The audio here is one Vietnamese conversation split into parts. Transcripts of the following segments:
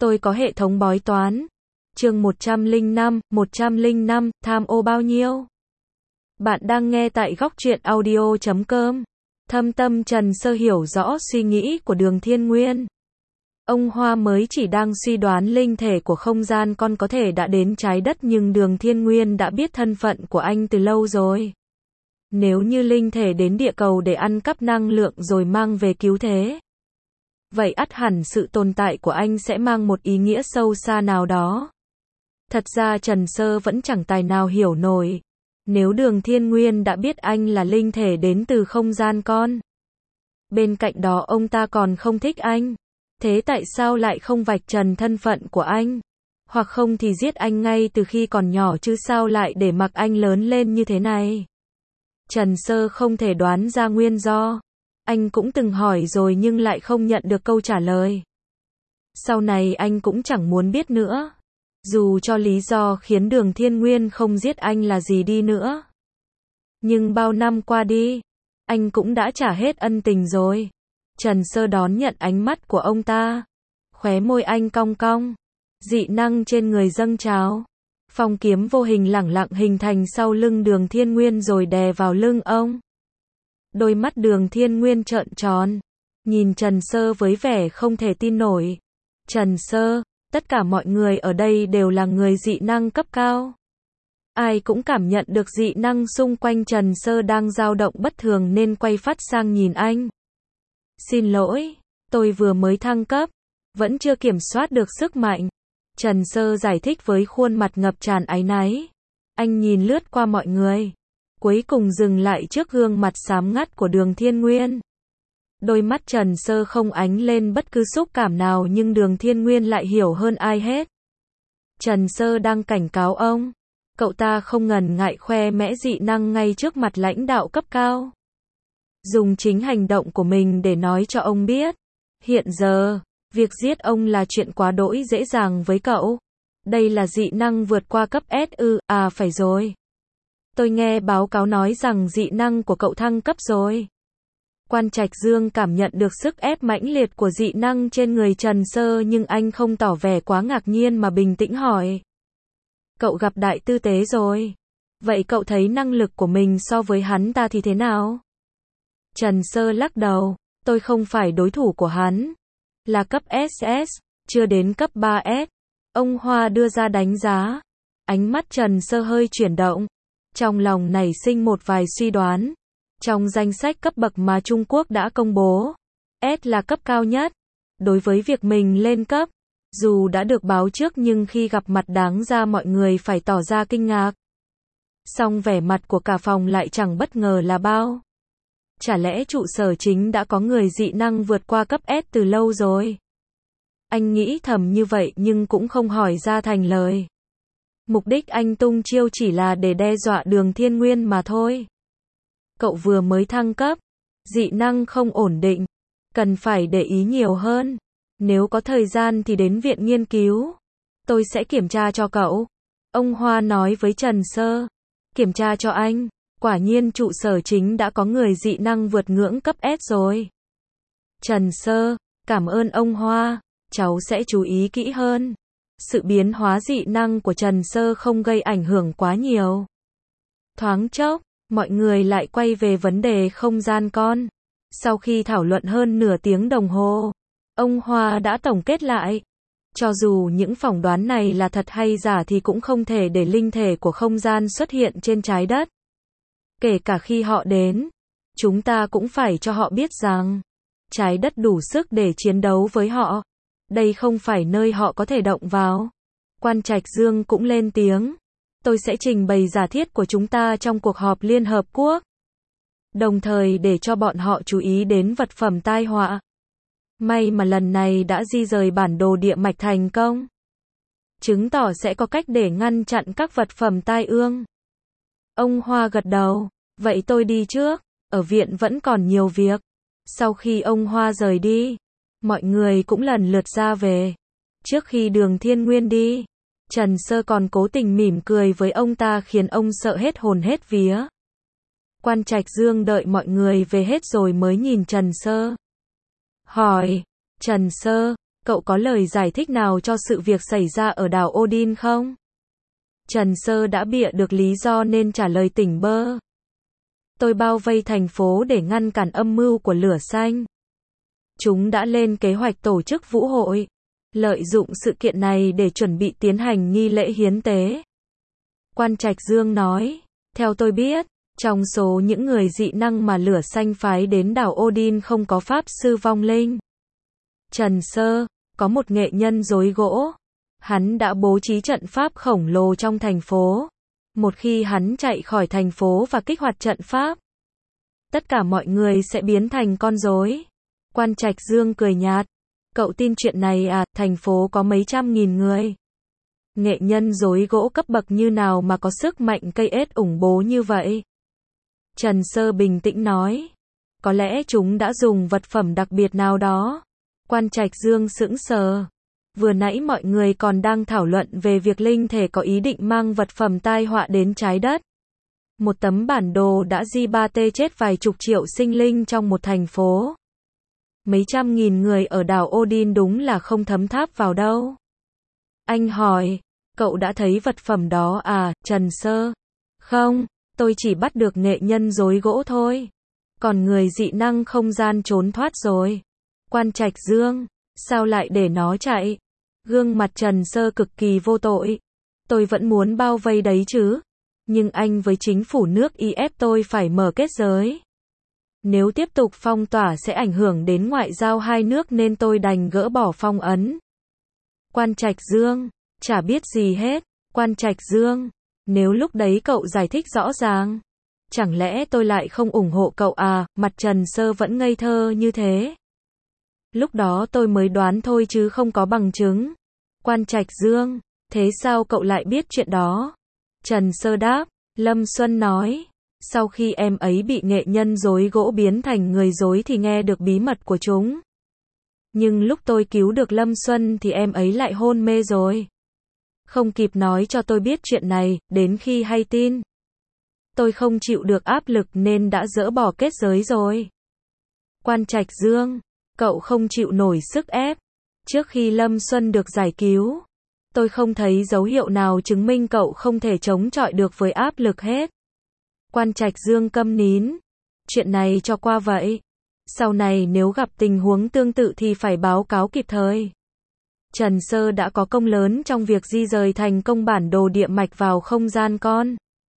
Tôi có hệ thống bói toán. Chương 105, tham ô bao nhiêu? Bạn đang nghe tại góc truyện audio.com. Thâm tâm Trần Sơ hiểu rõ suy nghĩ của Đường Thiên Nguyên. Ông Hoa mới chỉ đang suy đoán linh thể của không gian con có thể đã đến trái đất, nhưng Đường Thiên Nguyên đã biết thân phận của anh từ lâu rồi. Nếu như linh thể đến địa cầu để ăn cắp năng lượng rồi mang về cứu thế, vậy ắt hẳn sự tồn tại của anh sẽ mang một ý nghĩa sâu xa nào đó. Thật ra Trần Sơ vẫn chẳng tài nào hiểu nổi. Nếu Đường Thiên Nguyên đã biết anh là linh thể đến từ không gian con, bên cạnh đó ông ta còn không thích anh, thế tại sao lại không vạch trần thân phận của anh? Hoặc không thì giết anh ngay từ khi còn nhỏ chứ sao lại để mặc anh lớn lên như thế này? Trần Sơ không thể đoán ra nguyên do. Anh cũng từng hỏi rồi nhưng lại không nhận được câu trả lời. Sau này anh cũng chẳng muốn biết nữa. Dù cho lý do khiến Đường Thiên Nguyên không giết anh là gì đi nữa. Nhưng bao năm qua đi, anh cũng đã trả hết ân tình rồi. Trần Sơ đón nhận ánh mắt của ông ta. Khóe môi anh cong cong. Dị năng trên người dâng trào. Phong kiếm vô hình lẳng lặng hình thành sau lưng Đường Thiên Nguyên rồi đè vào lưng ông. Đôi mắt Đường Thiên Nguyên trợn tròn, nhìn Trần Sơ với vẻ không thể tin nổi. Trần Sơ, tất cả mọi người ở đây đều là người dị năng cấp cao. Ai cũng cảm nhận được dị năng xung quanh Trần Sơ đang dao động bất thường nên quay phát sang nhìn anh. Xin lỗi, tôi vừa mới thăng cấp, vẫn chưa kiểm soát được sức mạnh. Trần Sơ giải thích với khuôn mặt ngập tràn áy náy. Anh nhìn lướt qua mọi người, cuối cùng dừng lại trước gương mặt xám ngắt của Đường Thiên Nguyên. Đôi mắt Trần Sơ không ánh lên bất cứ xúc cảm nào, nhưng Đường Thiên Nguyên lại hiểu hơn ai hết. Trần Sơ đang cảnh cáo ông. Cậu ta không ngần ngại khoe mẽ dị năng ngay trước mặt lãnh đạo cấp cao. Dùng chính hành động của mình để nói cho ông biết. Hiện giờ, việc giết ông là chuyện quá đỗi dễ dàng với cậu. Đây là dị năng vượt qua cấp S ư? À phải rồi. Tôi nghe báo cáo nói rằng dị năng của cậu thăng cấp rồi. Quan Trạch Dương cảm nhận được sức ép mãnh liệt của dị năng trên người Trần Sơ, nhưng anh không tỏ vẻ quá ngạc nhiên mà bình tĩnh hỏi. Cậu gặp đại tư tế rồi. Vậy cậu thấy năng lực của mình so với hắn ta thì thế nào? Trần Sơ lắc đầu. Tôi không phải đối thủ của hắn. Là cấp SS, chưa đến cấp 3S. Ông Hoa đưa ra đánh giá. Ánh mắt Trần Sơ hơi chuyển động. Trong lòng nảy sinh một vài suy đoán. Trong danh sách cấp bậc mà Trung Quốc đã công bố, S là cấp cao nhất. Đối với việc mình lên cấp, dù đã được báo trước nhưng khi gặp mặt đáng ra mọi người phải tỏ ra kinh ngạc. Song vẻ mặt của cả phòng lại chẳng bất ngờ là bao. Chả lẽ trụ sở chính đã có người dị năng vượt qua cấp S từ lâu rồi? Anh nghĩ thầm như vậy nhưng cũng không hỏi ra thành lời. Mục đích anh tung chiêu chỉ là để đe dọa Đường Thiên Nguyên mà thôi. Cậu vừa mới thăng cấp, dị năng không ổn định, cần phải để ý nhiều hơn. Nếu có thời gian thì đến viện nghiên cứu. Tôi sẽ kiểm tra cho cậu. Ông Hoa nói với Trần Sơ. Kiểm tra cho anh. Quả nhiên trụ sở chính đã có người dị năng vượt ngưỡng cấp S rồi. Trần Sơ, cảm ơn ông Hoa. Cháu sẽ chú ý kỹ hơn. Sự biến hóa dị năng của Trần Sơ không gây ảnh hưởng quá nhiều. Thoáng chốc, mọi người lại quay về vấn đề không gian con. Sau khi thảo luận hơn nửa tiếng đồng hồ, ông Hoa đã tổng kết lại. Cho dù những phỏng đoán này là thật hay giả thì cũng không thể để linh thể của không gian xuất hiện trên trái đất. Kể cả khi họ đến, chúng ta cũng phải cho họ biết rằng trái đất đủ sức để chiến đấu với họ. Đây không phải nơi họ có thể động vào. Quan Trạch Dương cũng lên tiếng. Tôi sẽ trình bày giả thiết của chúng ta trong cuộc họp Liên Hợp Quốc. Đồng thời để cho bọn họ chú ý đến vật phẩm tai họa. May mà lần này đã di rời bản đồ địa mạch thành công. Chứng tỏ sẽ có cách để ngăn chặn các vật phẩm tai ương. Ông Hoa gật đầu. Vậy tôi đi trước. Ở viện vẫn còn nhiều việc. Sau khi ông Hoa rời đi, mọi người cũng lần lượt ra về. Trước khi Đường Thiên Nguyên đi, Trần Sơ còn cố tình mỉm cười với ông ta khiến ông sợ hết hồn hết vía. Quan Trạch Dương đợi mọi người về hết rồi mới nhìn Trần Sơ. Hỏi, Trần Sơ, cậu có lời giải thích nào cho sự việc xảy ra ở đảo Odin không? Trần Sơ đã bịa được lý do nên trả lời tỉnh bơ. Tôi bao vây thành phố để ngăn cản âm mưu của lửa xanh. Chúng đã lên kế hoạch tổ chức vũ hội, lợi dụng sự kiện này để chuẩn bị tiến hành nghi lễ hiến tế. Quan Trạch Dương nói, theo tôi biết, trong số những người dị năng mà lửa xanh phái đến đảo Odin không có pháp sư vong linh. Trần Sơ, có một nghệ nhân rối gỗ. Hắn đã bố trí trận pháp khổng lồ trong thành phố. Một khi hắn chạy khỏi thành phố và kích hoạt trận pháp, tất cả mọi người sẽ biến thành con rối. Quan Trạch Dương cười nhạt. Cậu tin chuyện này à, thành phố có mấy trăm nghìn người. Nghệ nhân rối gỗ cấp bậc như nào mà có sức mạnh cây ết ủng bố như vậy? Trần Sơ bình tĩnh nói. Có lẽ chúng đã dùng vật phẩm đặc biệt nào đó. Quan Trạch Dương sững sờ. Vừa nãy mọi người còn đang thảo luận về việc linh thể có ý định mang vật phẩm tai họa đến trái đất. Một tấm bản đồ đã ghi 3T chết vài chục triệu sinh linh trong một thành phố. Mấy trăm nghìn người ở đảo Odin đúng là không thấm tháp vào đâu. Anh hỏi, cậu đã thấy vật phẩm đó à, Trần Sơ? Không, tôi chỉ bắt được nghệ nhân rối gỗ thôi. Còn người dị năng không gian trốn thoát rồi. Quan Trạch Dương, sao lại để nó chạy? Gương mặt Trần Sơ cực kỳ vô tội. Tôi vẫn muốn bao vây đấy chứ. Nhưng anh với chính phủ nước Y ép tôi phải mở kết giới. Nếu tiếp tục phong tỏa sẽ ảnh hưởng đến ngoại giao hai nước nên tôi đành gỡ bỏ phong ấn. Quan Trạch Dương, chả biết gì hết. Quan Trạch Dương, nếu lúc đấy cậu giải thích rõ ràng, chẳng lẽ tôi lại không ủng hộ cậu à? Mặt Trần Sơ vẫn ngây thơ như thế. Lúc đó tôi mới đoán thôi chứ không có bằng chứng. Quan Trạch Dương, thế sao cậu lại biết chuyện đó? Trần Sơ đáp, Lâm Xuân nói, sau khi em ấy bị nghệ nhân rối gỗ biến thành người rối thì nghe được bí mật của chúng. Nhưng lúc tôi cứu được Lâm Xuân thì em ấy lại hôn mê rồi. Không kịp nói cho tôi biết chuyện này, đến khi hay tin. Tôi không chịu được áp lực nên đã dỡ bỏ kết giới rồi. Quan Trạch Dương, cậu không chịu nổi sức ép. Trước khi Lâm Xuân được giải cứu, tôi không thấy dấu hiệu nào chứng minh cậu không thể chống chọi được với áp lực hết. Quan Trạch Dương câm nín. Chuyện này cho qua vậy. Sau này nếu gặp tình huống tương tự thì phải báo cáo kịp thời. Trần Sơ đã có công lớn trong việc di rời thành công bản đồ địa mạch vào không gian con.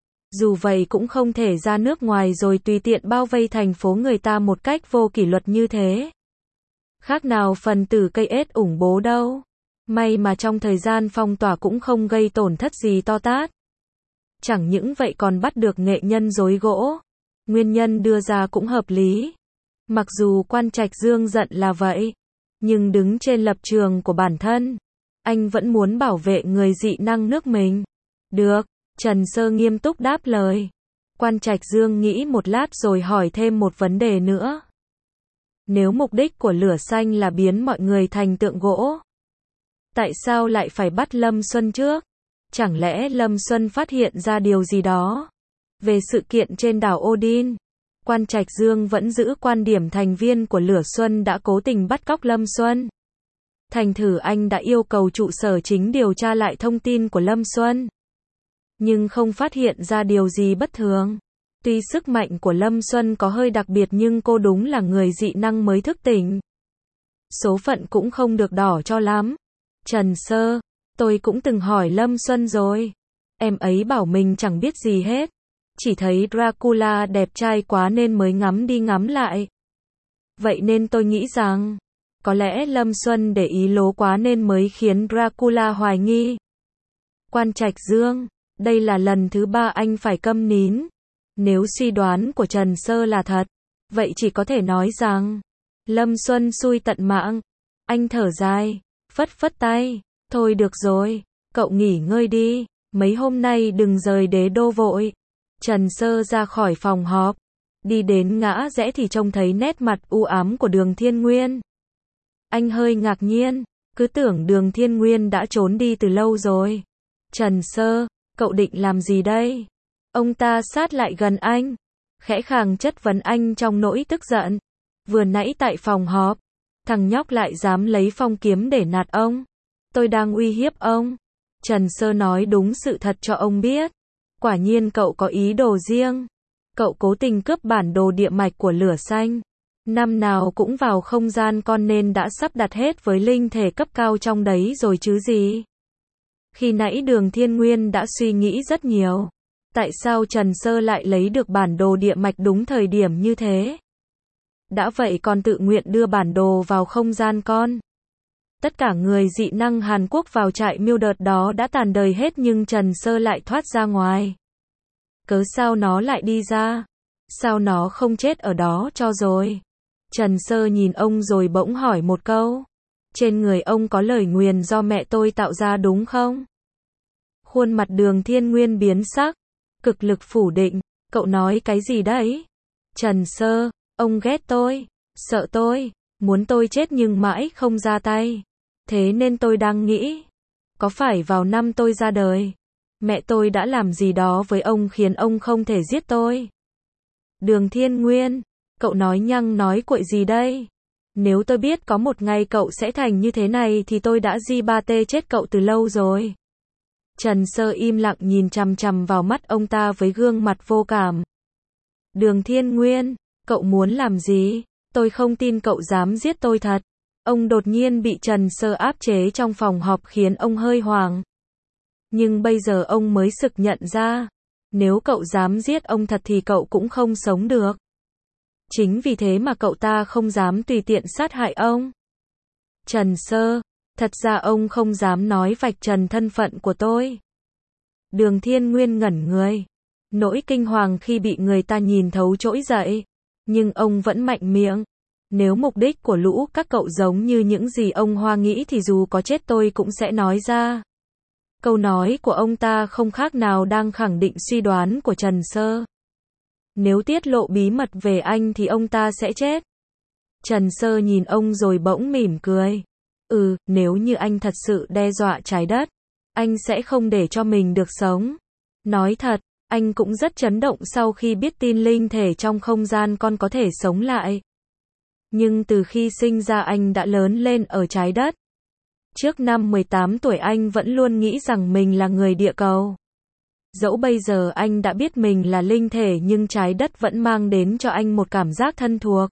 Dù vậy cũng không thể ra nước ngoài rồi tùy tiện bao vây thành phố người ta một cách vô kỷ luật như thế. Khác nào phần tử cây ết ủng bố đâu. May mà trong thời gian phong tỏa cũng không gây tổn thất gì to tát. Chẳng những vậy còn bắt được nghệ nhân rối gỗ. Nguyên nhân đưa ra cũng hợp lý. Mặc dù Quan Trạch Dương giận là vậy, nhưng đứng trên lập trường của bản thân, anh vẫn muốn bảo vệ người dị năng nước mình. Được, Trần Sơ nghiêm túc đáp lời. Quan Trạch Dương nghĩ một lát rồi hỏi thêm một vấn đề nữa. Nếu mục đích của lửa xanh là biến mọi người thành tượng gỗ, tại sao lại phải bắt Lâm Xuân trước? Chẳng lẽ Lâm Xuân phát hiện ra điều gì đó về sự kiện trên đảo Odin? Quan Trạch Dương vẫn giữ quan điểm thành viên của Lửa Xuân đã cố tình bắt cóc Lâm Xuân. Thành thử anh đã yêu cầu trụ sở chính điều tra lại thông tin của Lâm Xuân. Nhưng không phát hiện ra điều gì bất thường. Tuy sức mạnh của Lâm Xuân có hơi đặc biệt nhưng cô đúng là người dị năng mới thức tỉnh. Số phận cũng không được đỏ cho lắm. Trần Sơ, tôi cũng từng hỏi Lâm Xuân rồi. Em ấy bảo mình chẳng biết gì hết. Chỉ thấy Dracula đẹp trai quá nên mới ngắm đi ngắm lại. Vậy nên tôi nghĩ rằng, có lẽ Lâm Xuân để ý lố quá nên mới khiến Dracula hoài nghi. Quan Trạch Dương, đây là lần thứ 3 anh phải câm nín. Nếu suy đoán của Trần Sơ là thật, vậy chỉ có thể nói rằng, Lâm Xuân xui tận mạng. Anh thở dài, phất phất tay, thôi được rồi, cậu nghỉ ngơi đi, mấy hôm nay đừng rời đế đô vội. Trần Sơ ra khỏi phòng họp, đi đến ngã rẽ thì trông thấy nét mặt u ám của Đường Thiên Nguyên. Anh hơi ngạc nhiên, cứ tưởng Đường Thiên Nguyên đã trốn đi từ lâu rồi. Trần Sơ, cậu định làm gì đây? Ông ta sát lại gần anh, khẽ khàng chất vấn anh trong nỗi tức giận. Vừa nãy tại phòng họp, Thằng nhóc lại dám lấy phong kiếm để nạt ông. Tôi đang uy hiếp ông. Trần Sơ nói đúng sự thật cho ông biết. Quả nhiên cậu có ý đồ riêng. Cậu cố tình cướp bản đồ địa mạch của lửa xanh. Năm nào cũng vào không gian con nên đã sắp đặt hết với linh thể cấp cao trong đấy rồi chứ gì. Khi nãy Đường Thiên Nguyên đã suy nghĩ rất nhiều. Tại sao Trần Sơ lại lấy được bản đồ địa mạch đúng thời điểm như thế? Đã vậy còn tự nguyện đưa bản đồ vào không gian con. Tất cả người dị năng Hàn Quốc vào trại miêu đợt đó đã tàn đời hết nhưng Trần Sơ lại thoát ra ngoài. Cớ sao nó lại đi ra? Sao nó không chết ở đó cho rồi? Trần Sơ nhìn ông rồi bỗng hỏi một câu. Trên người ông có lời nguyền do mẹ tôi tạo ra đúng không? Khuôn mặt Đường Thiên Nguyên biến sắc. Cực lực phủ định. Cậu nói cái gì đấy? Trần Sơ, ông ghét tôi, sợ tôi, muốn tôi chết nhưng mãi không ra tay. Thế nên tôi đang nghĩ, có phải vào năm tôi ra đời, mẹ tôi đã làm gì đó với ông khiến ông không thể giết tôi? Đường Thiên Nguyên, cậu nói nhăng nói cuội gì đây? Nếu tôi biết có một ngày cậu sẽ thành như thế này thì tôi đã di-ba-tê chết cậu từ lâu rồi. Trần Sơ im lặng nhìn chằm chằm vào mắt ông ta với gương mặt vô cảm. Đường Thiên Nguyên, cậu muốn làm gì? Tôi không tin cậu dám giết tôi thật. Ông đột nhiên bị Trần Sơ áp chế trong phòng họp khiến ông hơi hoảng. Nhưng bây giờ ông mới sực nhận ra, nếu cậu dám giết ông thật thì cậu cũng không sống được. Chính vì thế mà cậu ta không dám tùy tiện sát hại ông. Trần Sơ, thật ra ông không dám nói vạch trần thân phận của tôi. Đường Thiên Nguyên ngẩn người. Nỗi kinh hoàng khi bị người ta nhìn thấu trỗi dậy. Nhưng ông vẫn mạnh miệng. Nếu mục đích của lũ các cậu giống như những gì ông Hoa nghĩ thì dù có chết tôi cũng sẽ nói ra. Câu nói của ông ta không khác nào đang khẳng định suy đoán của Trần Sơ. Nếu tiết lộ bí mật về anh thì ông ta sẽ chết. Trần Sơ nhìn ông rồi bỗng mỉm cười. Nếu như anh thật sự đe dọa trái đất, anh sẽ không để cho mình được sống. Nói thật, anh cũng rất chấn động sau khi biết tin linh thể trong không gian con có thể sống lại. Nhưng từ khi sinh ra anh đã lớn lên ở trái đất. Trước năm 18 tuổi anh vẫn luôn nghĩ rằng mình là người địa cầu. Dẫu bây giờ anh đã biết mình là linh thể nhưng trái đất vẫn mang đến cho anh một cảm giác thân thuộc.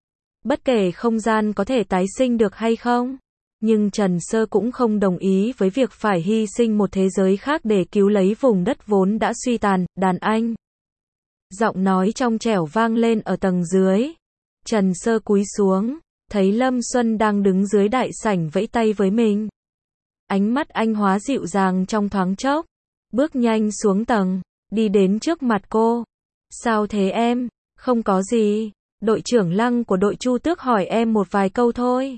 Bất kể không gian có thể tái sinh được hay không. Nhưng Trần Sơ cũng không đồng ý với việc phải hy sinh một thế giới khác để cứu lấy vùng đất vốn đã suy tàn. Đàn anh. Giọng nói trong trẻo vang lên ở tầng dưới. Trần Sơ cúi xuống, thấy Lâm Xuân đang đứng dưới đại sảnh vẫy tay với mình. Ánh mắt anh hóa dịu dàng trong thoáng chốc, bước nhanh xuống tầng, đi đến trước mặt cô. Sao thế em? Không có gì, đội trưởng Lăng của đội Chu Tước hỏi em một vài câu thôi.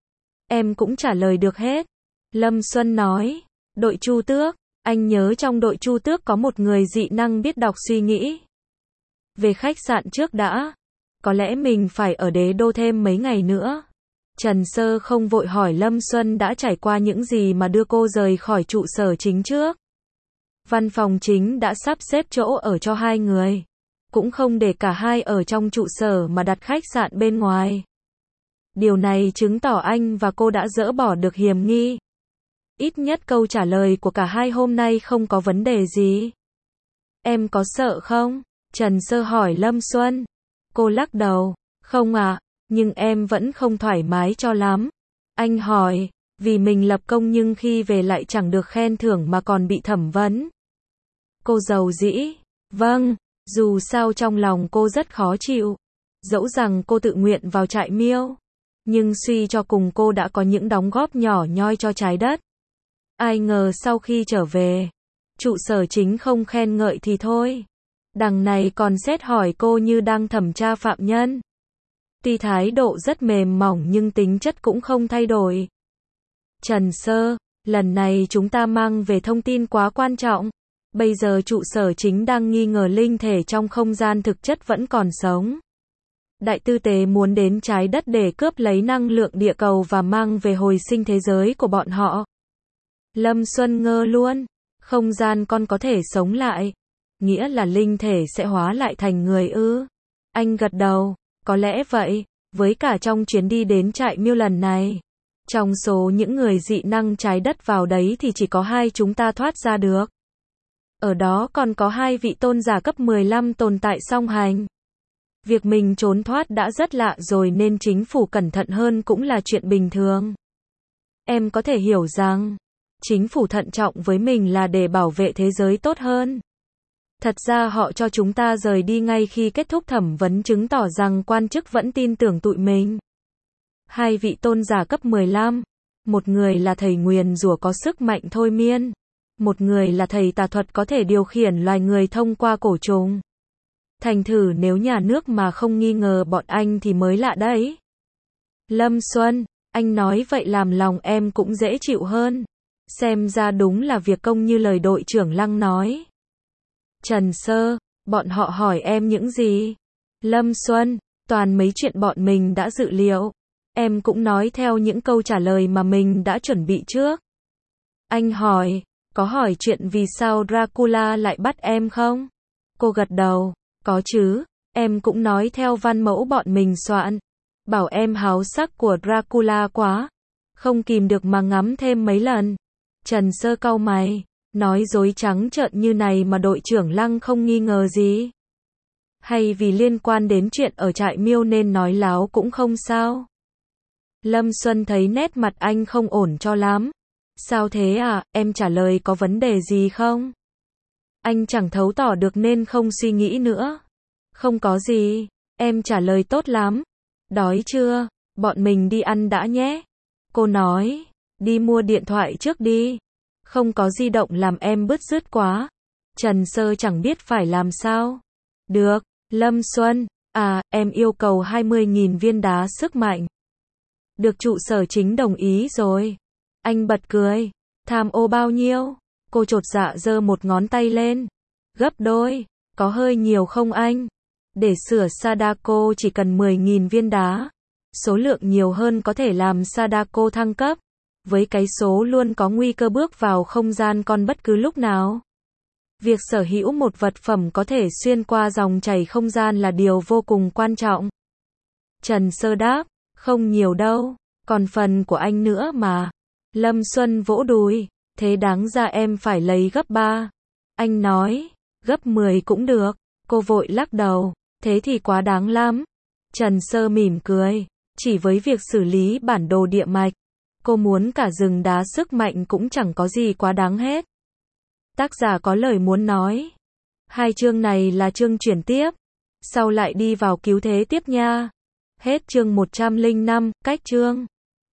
Em cũng trả lời được hết. Lâm Xuân nói, đội Chu Tước, anh nhớ trong đội Chu Tước có một người dị năng biết đọc suy nghĩ. Về khách sạn trước đã. Có lẽ mình phải ở đế đô thêm mấy ngày nữa. Trần Sơ không vội hỏi Lâm Xuân đã trải qua những gì mà đưa cô rời khỏi trụ sở chính trước. Văn phòng chính đã sắp xếp chỗ ở cho hai người. Cũng không để cả hai ở trong trụ sở mà đặt khách sạn bên ngoài. Điều này chứng tỏ anh và cô đã dỡ bỏ được hiểm nghi. Ít nhất câu trả lời của cả hai hôm nay không có vấn đề gì. Em có sợ không? Trần Sơ hỏi Lâm Xuân. Cô lắc đầu. Không ạ, nhưng em vẫn không thoải mái cho lắm. Anh hỏi, vì mình lập công nhưng khi về lại chẳng được khen thưởng mà còn bị thẩm vấn. Cô dầu dĩ. Vâng, dù sao trong lòng cô rất khó chịu. Dẫu rằng cô tự nguyện vào trại miêu. Nhưng suy cho cùng cô đã có những đóng góp nhỏ nhoi cho trái đất. Ai ngờ sau khi trở về, trụ sở chính không khen ngợi thì thôi. Đằng này còn xét hỏi cô như đang thẩm tra phạm nhân. Tuy thái độ rất mềm mỏng nhưng tính chất cũng không thay đổi. Trần Sơ, lần này chúng ta mang về thông tin quá quan trọng. Bây giờ trụ sở chính đang nghi ngờ linh thể trong không gian thực chất vẫn còn sống. Đại tư tế muốn đến trái đất để cướp lấy năng lượng địa cầu và mang về hồi sinh thế giới của bọn họ. Lâm Xuân ngơ luôn. Không gian con có thể sống lại. Nghĩa là linh thể sẽ hóa lại thành người ư? Anh gật đầu. Có lẽ vậy. Với cả trong chuyến đi đến trại Miêu lần này, trong số những người dị năng trái đất vào đấy thì chỉ có 2 chúng ta thoát ra được. Ở đó còn có 2 vị tôn giả cấp 15 tồn tại song hành. Việc mình trốn thoát đã rất lạ rồi nên chính phủ cẩn thận hơn cũng là chuyện bình thường. Em có thể hiểu rằng, chính phủ thận trọng với mình là để bảo vệ thế giới tốt hơn. Thật ra họ cho chúng ta rời đi ngay khi kết thúc thẩm vấn chứng tỏ rằng quan chức vẫn tin tưởng tụi mình. 2 vị tôn giả cấp 15, một người là thầy nguyền rủa có sức mạnh thôi miên, một người là thầy tà thuật có thể điều khiển loài người thông qua cổ trùng. Thành thử nếu nhà nước mà không nghi ngờ bọn anh thì mới lạ đấy. Lâm Xuân, anh nói vậy làm lòng em cũng dễ chịu hơn. Xem ra đúng là việc công như lời đội trưởng Lăng nói. Trần Sơ, bọn họ hỏi em những gì? Lâm Xuân, toàn mấy chuyện bọn mình đã dự liệu. Em cũng nói theo những câu trả lời mà mình đã chuẩn bị trước. Anh hỏi, có hỏi chuyện vì sao Dracula lại bắt em không? Cô gật đầu, có chứ, em cũng nói theo văn mẫu bọn mình soạn. Bảo em háo sắc của Dracula quá. Không kìm được mà ngắm thêm mấy lần. Trần Sơ cau mày, nói dối trắng trợn như này mà đội trưởng Lăng không nghi ngờ gì? Hay vì liên quan đến chuyện ở trại Miêu nên nói láo cũng không sao? Lâm Xuân thấy nét mặt anh không ổn cho lắm. Sao thế à, em trả lời có vấn đề gì không? Anh chẳng thấu tỏ được nên không suy nghĩ nữa. Không có gì, em trả lời tốt lắm. Đói chưa? Bọn mình đi ăn đã nhé. Cô nói, đi mua điện thoại trước đi. Không có di động làm em bứt rứt quá. Trần Sơ chẳng biết phải làm sao. Được, Lâm Xuân, em yêu cầu 20.000 viên đá sức mạnh. Được trụ sở chính đồng ý rồi. Anh bật cười. Tham ô bao nhiêu? Cô chột dạ giơ một ngón tay lên. Gấp đôi. Có hơi nhiều không anh? Để sửa Sadako chỉ cần 10.000 viên đá. Số lượng nhiều hơn có thể làm Sadako thăng cấp. Với cái số luôn có nguy cơ bước vào không gian con bất cứ lúc nào. Việc sở hữu một vật phẩm có thể xuyên qua dòng chảy không gian là điều vô cùng quan trọng. Trần Sơ đáp, không nhiều đâu, còn phần của anh nữa mà. Lâm Xuân vỗ đùi, thế đáng ra em phải lấy gấp 3. Anh nói, gấp 10 cũng được. Cô vội lắc đầu, thế thì quá đáng lắm. Trần Sơ mỉm cười, chỉ với việc xử lý bản đồ địa mạch, cô muốn cả rừng đá sức mạnh cũng chẳng có gì quá đáng hết. Tác giả có lời muốn nói. 2 chương này là chương chuyển tiếp, sau lại đi vào cứu thế tiếp nha. Hết chương 105, cách chương.